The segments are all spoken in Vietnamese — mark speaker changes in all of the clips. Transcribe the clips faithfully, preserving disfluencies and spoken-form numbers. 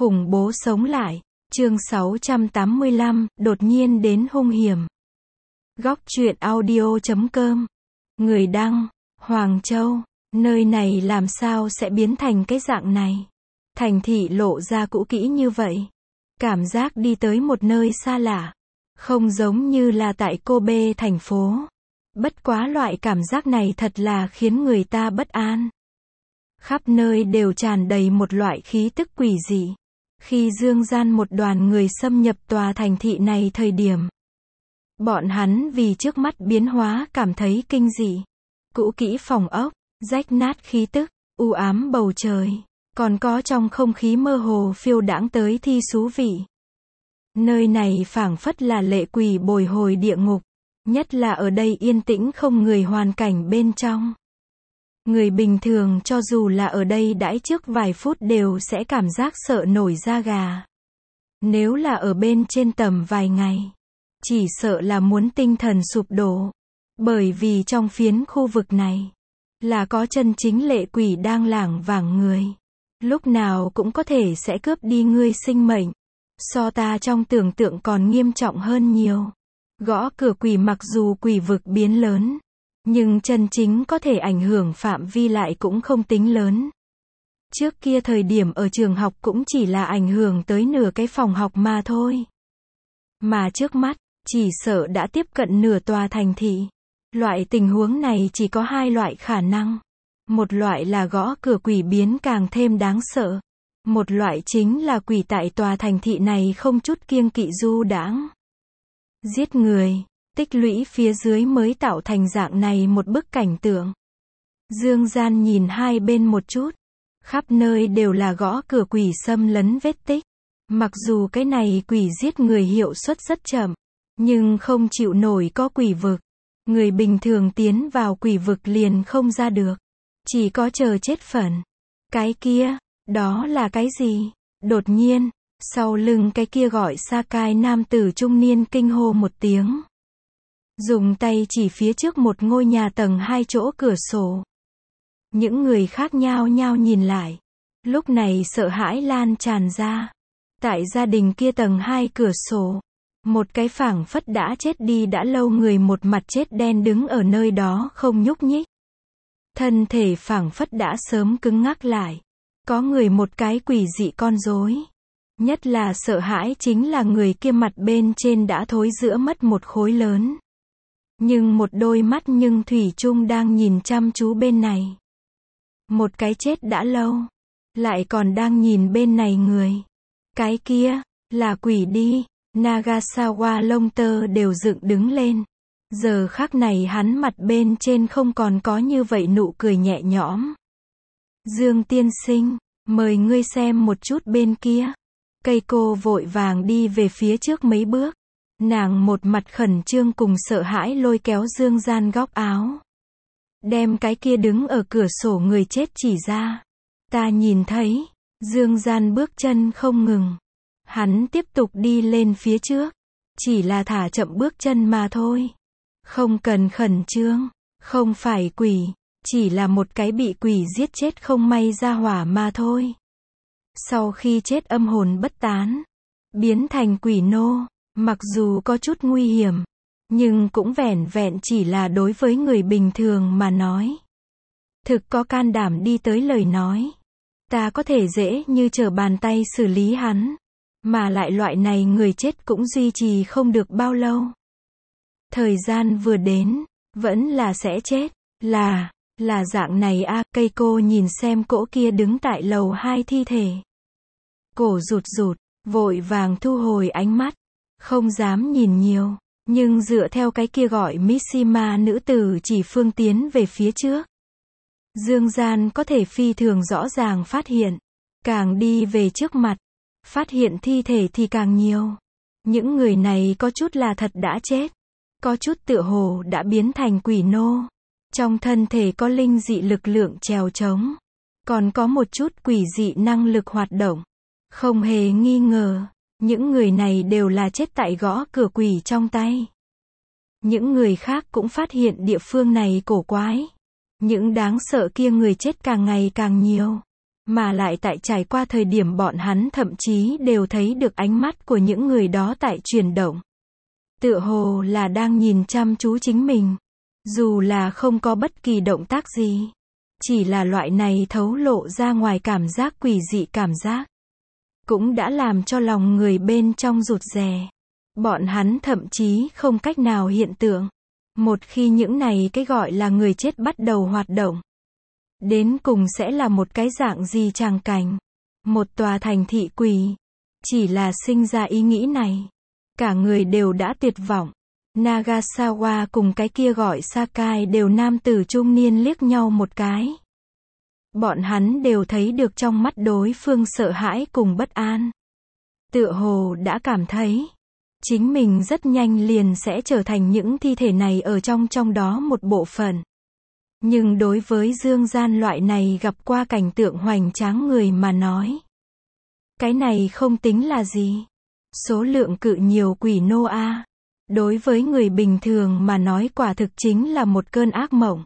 Speaker 1: Khủng bố sống lại. Chương sáu trăm tám mươi lăm, đột nhiên đến hung hiểm. Góc truyện audio chấm com. Người đăng, Hoàng Châu. Nơi này làm sao sẽ biến thành cái dạng này? Thành thị lộ ra cũ kỹ như vậy. Cảm giác đi tới một nơi xa lạ. Không giống như là tại Kobe thành phố. Bất quá loại cảm giác này thật là khiến người ta bất an. Khắp nơi đều tràn đầy một loại khí tức quỷ dị. Khi Dương Gian một đoàn người xâm nhập tòa thành thị này thời điểm, bọn hắn vì trước mắt biến hóa cảm thấy kinh dị. Cũ kỹ phòng ốc, rách nát khí tức, u ám bầu trời, còn có trong không khí mơ hồ phiêu đãng tới thi xú vị. Nơi này phảng phất là lệ quỷ bồi hồi địa ngục, nhất là ở đây yên tĩnh không người hoàn cảnh bên trong. Người bình thường cho dù là ở đây đãi trước vài phút đều sẽ cảm giác sợ nổi da gà. Nếu là ở bên trên tầm vài ngày, chỉ sợ là muốn tinh thần sụp đổ. Bởi vì trong phiến khu vực này, là có chân chính lệ quỷ đang lảng vảng người. Lúc nào cũng có thể sẽ cướp đi ngươi sinh mệnh. So ta trong tưởng tượng còn nghiêm trọng hơn nhiều. Gõ cửa quỷ mặc dù quỷ vực biến lớn, nhưng chân chính có thể ảnh hưởng phạm vi lại cũng không tính lớn. Trước kia thời điểm ở trường học cũng chỉ là ảnh hưởng tới nửa cái phòng học mà thôi. Mà trước mắt, chỉ sợ đã tiếp cận nửa tòa thành thị. Loại tình huống này chỉ có hai loại khả năng. Một loại là gõ cửa quỷ biến càng thêm đáng sợ. Một loại chính là quỷ tại tòa thành thị này không chút kiêng kỵ du đãng. Giết người, tích lũy phía dưới mới tạo thành dạng này một bức cảnh tượng. Dương Gian nhìn hai bên một chút. Khắp nơi đều là gõ cửa quỷ xâm lấn vết tích. Mặc dù cái này quỷ giết người hiệu suất rất chậm, nhưng không chịu nổi có quỷ vực. Người bình thường tiến vào quỷ vực liền không ra được. Chỉ có chờ chết phận. Cái kia, đó là cái gì? Đột nhiên, sau lưng cái kia gọi Sakai nam tử trung niên kinh hô một tiếng. Dùng tay chỉ phía trước một ngôi nhà tầng hai chỗ cửa sổ. Những người khác nhao nhao nhìn lại. Lúc này sợ hãi lan tràn ra. Tại gia đình kia tầng hai cửa sổ, một cái phảng phất đã chết đi đã lâu người một mặt chết đen đứng ở nơi đó không nhúc nhích. Thân thể phảng phất đã sớm cứng ngắc lại. Có người một cái quỷ dị con rối. Nhất là sợ hãi chính là người kia mặt bên trên đã thối rữa mất một khối lớn. Nhưng một đôi mắt nhưng thủy chung đang nhìn chăm chú bên này. Một cái chết đã lâu, lại còn đang nhìn bên này người. Cái kia, là quỷ đi. Nagasawa lông tơ đều dựng đứng lên. Giờ khắc này hắn mặt bên trên không còn có như vậy nụ cười nhẹ nhõm. Dương tiên sinh, mời ngươi xem một chút bên kia. Cây cô vội vàng đi về phía trước mấy bước. Nàng một mặt khẩn trương cùng sợ hãi lôi kéo Dương Gian góc áo. Đem cái kia đứng ở cửa sổ người chết chỉ ra. Ta nhìn thấy. Dương Gian bước chân không ngừng. Hắn tiếp tục đi lên phía trước. Chỉ là thả chậm bước chân mà thôi. Không cần khẩn trương. Không phải quỷ. Chỉ là một cái bị quỷ giết chết không may ra hỏa mà thôi. Sau khi chết âm hồn bất tán. Biến thành quỷ nô. Mặc dù có chút nguy hiểm. Nhưng cũng vẻn vẹn chỉ là đối với người bình thường mà nói. Thực có can đảm đi tới lời nói. Ta có thể dễ như trở bàn tay xử lý hắn. Mà lại loại này người chết cũng duy trì không được bao lâu. Thời gian vừa đến, vẫn là sẽ chết. Là, là dạng này a. Cây cô nhìn xem cỗ kia đứng tại lầu hai thi thể. Cổ rụt rụt, vội vàng thu hồi ánh mắt. Không dám nhìn nhiều, nhưng dựa theo cái kia gọi Mishima nữ tử chỉ phương tiến về phía trước. Dương Gian có thể phi thường rõ ràng phát hiện. Càng đi về trước mặt, phát hiện thi thể thì càng nhiều. Những người này có chút là thật đã chết. Có chút tựa hồ đã biến thành quỷ nô. Trong thân thể có linh dị lực lượng trèo trống. Còn có một chút quỷ dị năng lực hoạt động. Không hề nghi ngờ, những người này đều là chết tại gõ cửa quỷ trong tay. Những người khác cũng phát hiện địa phương này cổ quái. Những đáng sợ kia người chết càng ngày càng nhiều. Mà lại tại trải qua thời điểm bọn hắn thậm chí đều thấy được ánh mắt của những người đó tại chuyển động. Tựa hồ là đang nhìn chăm chú chính mình. Dù là không có bất kỳ động tác gì. Chỉ là loại này thấu lộ ra ngoài cảm giác quỷ dị cảm giác. Cũng đã làm cho lòng người bên trong rụt rè. Bọn hắn thậm chí không cách nào hiện tượng. Một khi những này cái gọi là người chết bắt đầu hoạt động. Đến cùng sẽ là một cái dạng gì tràng cảnh. Một tòa thành thị quỷ. Chỉ là sinh ra ý nghĩ này. Cả người đều đã tuyệt vọng. Nagasawa cùng cái kia gọi Sakai đều nam tử trung niên liếc nhau một cái. Bọn hắn đều thấy được trong mắt đối phương sợ hãi cùng bất an. Tựa hồ đã cảm thấy. Chính mình rất nhanh liền sẽ trở thành những thi thể này ở trong trong đó một bộ phận. Nhưng đối với Dương Gian loại này gặp qua cảnh tượng hoành tráng người mà nói. Cái này không tính là gì. Số lượng cự nhiều quỷ nô a. Đối với người bình thường mà nói quả thực chính là một cơn ác mộng.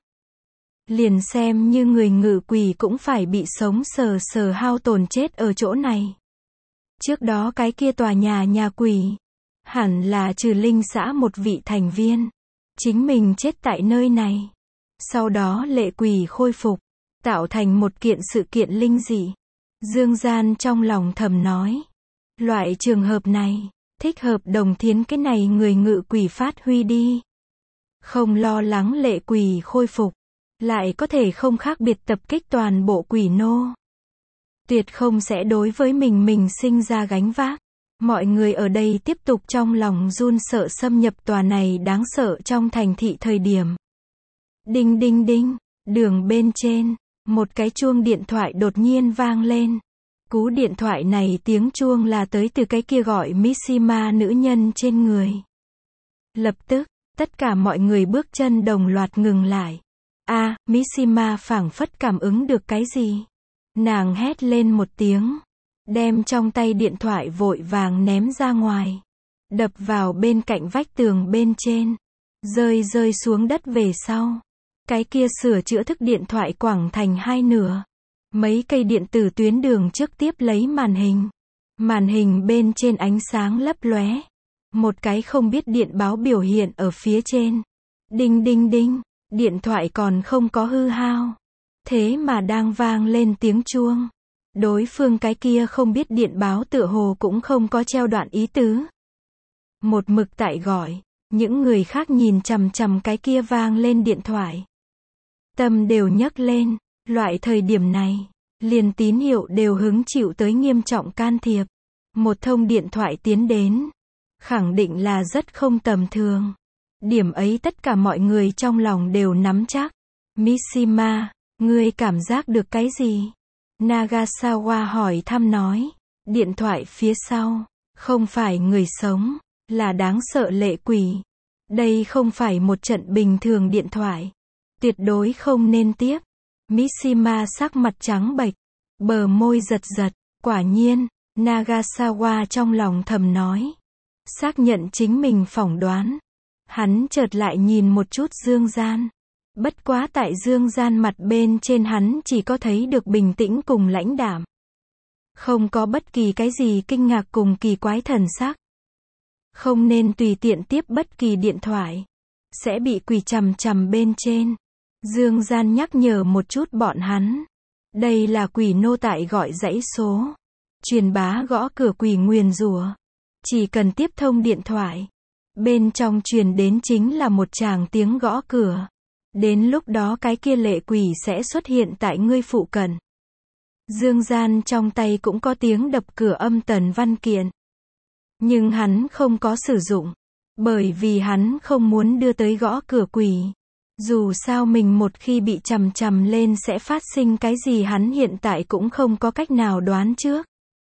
Speaker 1: Liền xem như người ngự quỷ cũng phải bị sống sờ sờ hao tổn chết ở chỗ này. Trước đó cái kia tòa nhà nhà quỷ. Hẳn là trừ linh xã một vị thành viên. Chính mình chết tại nơi này. Sau đó lệ quỷ khôi phục. Tạo thành một kiện sự kiện linh dị. Dương Gian trong lòng thầm nói. Loại trường hợp này. Thích hợp Đồng Thiến cái này người ngự quỷ phát huy đi. Không lo lắng lệ quỷ khôi phục. Lại có thể không khác biệt tập kích toàn bộ quỷ nô. Tuyệt không sẽ đối với mình mình sinh ra gánh vác. Mọi người ở đây tiếp tục trong lòng run sợ xâm nhập tòa này đáng sợ trong thành thị thời điểm. Đinh đinh đinh, đường bên trên, một cái chuông điện thoại đột nhiên vang lên. Cú điện thoại này tiếng chuông là tới từ cái kia gọi Mishima nữ nhân trên người. Lập tức, tất cả mọi người bước chân đồng loạt ngừng lại. A, à, Mishima phảng phất cảm ứng được cái gì? Nàng hét lên một tiếng. Đem trong tay điện thoại vội vàng ném ra ngoài. Đập vào bên cạnh vách tường bên trên. Rơi rơi xuống đất về sau. Cái kia sửa chữa thức điện thoại quẳng thành hai nửa. Mấy cây điện tử tuyến đường trước tiếp lấy màn hình. Màn hình bên trên ánh sáng lấp lóe. Một cái không biết điện báo biểu hiện ở phía trên. Đinh đinh đinh, điện thoại còn không có hư hao. Thế mà đang vang lên tiếng chuông. Đối phương cái kia không biết điện báo tựa hồ cũng không có treo đoạn ý tứ. Một mực tại gọi, những người khác nhìn chằm chằm cái kia vang lên điện thoại. Tâm đều nhấc lên, loại thời điểm này, liền tín hiệu đều hứng chịu tới nghiêm trọng can thiệp. Một thông điện thoại tiến đến, khẳng định là rất không tầm thường. Điểm ấy tất cả mọi người trong lòng đều nắm chắc. Mishima, ngươi cảm giác được cái gì? Nagasawa hỏi thăm nói. Điện thoại phía sau, không phải người sống, là đáng sợ lệ quỷ. Đây không phải một trận bình thường điện thoại. Tuyệt đối không nên tiếp. Mishima sắc mặt trắng bệch, bờ môi giật giật. Quả nhiên, Nagasawa trong lòng thầm nói. Xác nhận chính mình phỏng đoán. Hắn chợt lại nhìn một chút Dương Gian. Bất quá tại Dương Gian mặt bên trên hắn chỉ có thấy được bình tĩnh cùng lãnh đạm. Không có bất kỳ cái gì kinh ngạc cùng kỳ quái thần sắc. Không nên tùy tiện tiếp bất kỳ điện thoại. Sẽ bị quỷ chằm chằm bên trên. Dương Gian nhắc nhở một chút bọn hắn. Đây là quỷ nô tại gọi dãy số. Truyền bá gõ cửa quỷ nguyền rủa. Chỉ cần tiếp thông điện thoại. Bên trong truyền đến chính là một tràng tiếng gõ cửa. Đến lúc đó cái kia lệ quỷ sẽ xuất hiện tại ngươi phụ cận. Dương Gian trong tay cũng có tiếng đập cửa âm tần văn kiện. Nhưng hắn không có sử dụng. Bởi vì hắn không muốn đưa tới gõ cửa quỷ. Dù sao mình một khi bị chằm chằm lên sẽ phát sinh cái gì hắn hiện tại cũng không có cách nào đoán trước.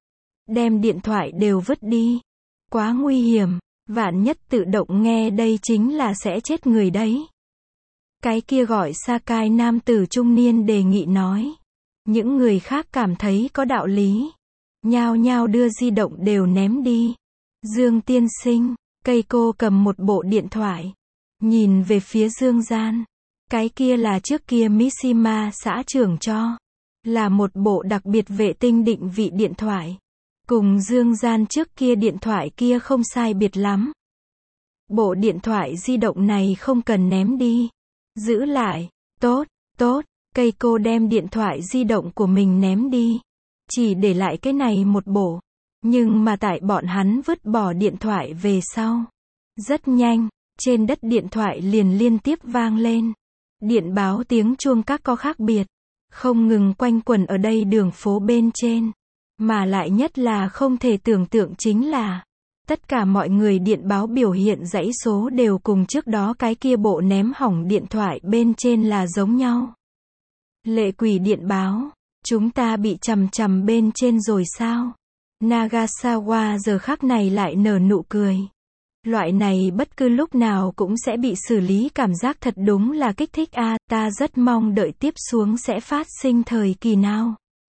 Speaker 1: Đem điện thoại đều vứt đi. Quá nguy hiểm. Vạn nhất tự động nghe đây chính là sẽ chết người đấy. Cái kia gọi Sakai nam tử trung niên đề nghị nói. Những người khác cảm thấy có đạo lý. Nhao nhao đưa di động đều ném đi. Dương tiên sinh, cây cô cầm một bộ điện thoại. Nhìn về phía Dương Gian. Cái kia là trước kia Mishima xã trưởng cho. là một bộ đặc biệt vệ tinh định vị điện thoại. Cùng Dương Gian trước kia điện thoại kia không sai biệt lắm. Bộ điện thoại di động này không cần ném đi. Giữ lại. Tốt, tốt. Keiko đem điện thoại di động của mình ném đi. Chỉ để lại cái này một bộ. Nhưng mà tại bọn hắn vứt bỏ điện thoại về sau. Rất nhanh, trên đất điện thoại liền liên tiếp vang lên. Điện báo tiếng chuông các có khác biệt. Không ngừng quanh quẩn ở đây đường phố bên trên. Mà lại nhất là không thể tưởng tượng chính là tất cả mọi người điện báo biểu hiện dãy số đều cùng trước đó cái kia bộ ném hỏng điện thoại bên trên là giống nhau. Lệ quỷ điện báo, chúng ta bị chằm chằm bên trên rồi sao? Nagasawa giờ khắc này lại nở nụ cười. Loại này bất cứ lúc nào cũng sẽ bị xử lý cảm giác thật đúng là kích thích a, à, ta rất mong đợi tiếp xuống sẽ phát sinh thời kỳ nào.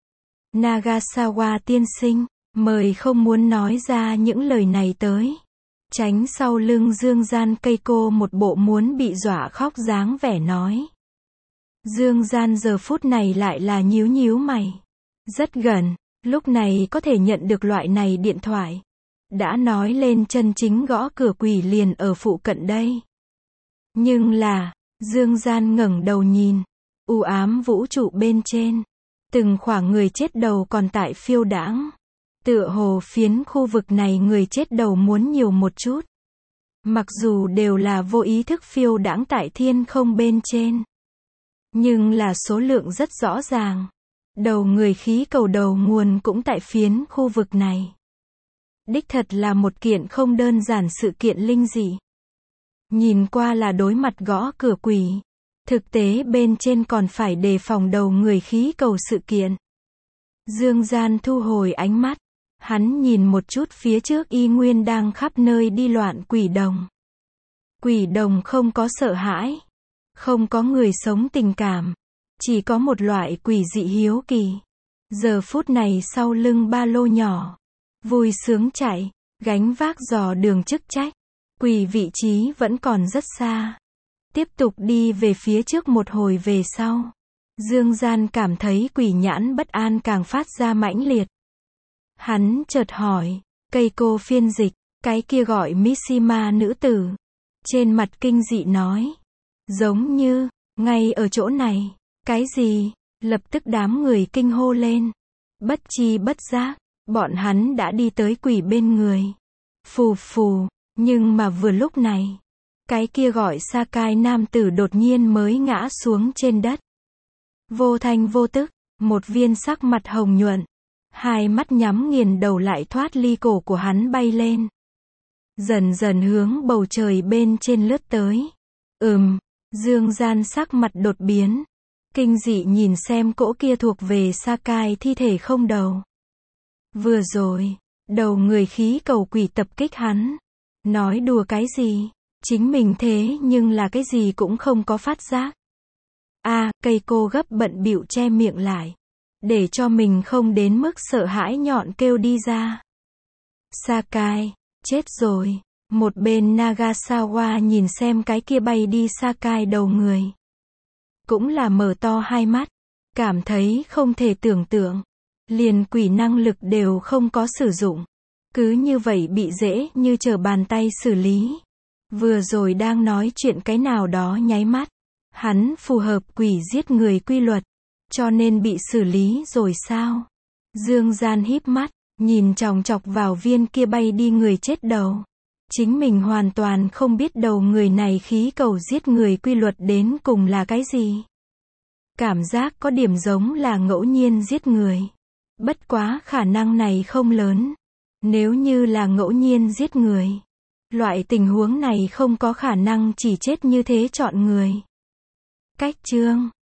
Speaker 1: Nagasawa tiên sinh, mời không muốn nói ra những lời này tới. Tránh sau lưng Dương Gian Keiko một bộ muốn bị dọa khóc dáng vẻ nói. Dương Gian giờ phút này lại là nhíu nhíu mày. Rất gần, lúc này có thể nhận được loại này điện thoại. Đã nói lên chân chính gõ cửa quỷ liền ở phụ cận đây. Nhưng là, Dương Gian ngẩng đầu nhìn, u ám vũ trụ bên trên. Từng khoảng người chết đầu còn tại phiêu đãng. Tựa hồ phiến khu vực này người chết đầu muốn nhiều một chút. Mặc dù đều là vô ý thức phiêu đãng tại thiên không bên trên. Nhưng là số lượng rất rõ ràng. Đầu người khí cầu đầu nguồn cũng tại phiến khu vực này. Đích thật là một kiện không đơn giản sự kiện linh dị. Nhìn qua là đối mặt gõ cửa quỷ. Thực tế bên trên còn phải đề phòng đầu người khí cầu sự kiện. Dương Gian thu hồi ánh mắt. Hắn nhìn một chút phía trước y nguyên đang khắp nơi đi loạn quỷ đồng. Quỷ đồng không có sợ hãi. Không có người sống tình cảm. Chỉ có một loại quỷ dị hiếu kỳ. Giờ phút này sau lưng ba lô nhỏ. Vui sướng chạy. Gánh vác dò đường chức trách. Quỷ vị trí vẫn còn rất xa. Tiếp tục đi về phía trước một hồi về sau. Dương Gian cảm thấy quỷ nhãn bất an càng phát ra mãnh liệt. Hắn chợt hỏi, Keiko phiên dịch, cái kia gọi Mishima nữ tử. Trên mặt kinh dị nói. Giống như, ngay ở chỗ này. Cái gì? Lập tức đám người kinh hô lên. Bất chi bất giác, bọn hắn đã đi tới quỷ bên người. Phù phù, nhưng mà vừa lúc này. Cái kia gọi Sakai nam tử đột nhiên mới ngã xuống trên đất. Vô thanh vô tức, một viên sắc mặt hồng nhuận. Hai mắt nhắm nghiền đầu lại thoát ly cổ của hắn bay lên. Dần dần hướng bầu trời bên trên lướt tới. Ừm, Dương Gian sắc mặt đột biến. Kinh dị nhìn xem cỗ kia thuộc về Sakai thi thể không đầu. Vừa rồi, đầu người khí cầu quỷ tập kích hắn. Nói đùa cái gì? Chính mình thế nhưng là cái gì cũng không có phát giác. A, à, Keiko gấp bận bịu che miệng lại. Để cho mình không đến mức sợ hãi nhọn kêu đi ra. Sakai, chết rồi. Một bên Nagasawa nhìn xem cái kia bay đi Sakai đầu người. Cũng là mở to hai mắt. Cảm thấy không thể tưởng tượng. Liền quỷ năng lực đều không có sử dụng. Cứ như vậy bị dễ như trở bàn tay xử lý. Vừa rồi đang nói chuyện cái nào đó nháy mắt. Hắn phù hợp quỷ giết người quy luật. Cho nên bị xử lý rồi sao? Dương Gian híp mắt, nhìn chòng chọc vào viên kia bay đi người chết đầu. Chính mình hoàn toàn không biết đầu người này khí cầu giết người quy luật đến cùng là cái gì. Cảm giác có điểm giống là ngẫu nhiên giết người. Bất quá khả năng này không lớn. Nếu như là ngẫu nhiên giết người. Loại tình huống này không có khả năng chỉ chết như thế chọn người. Cách chương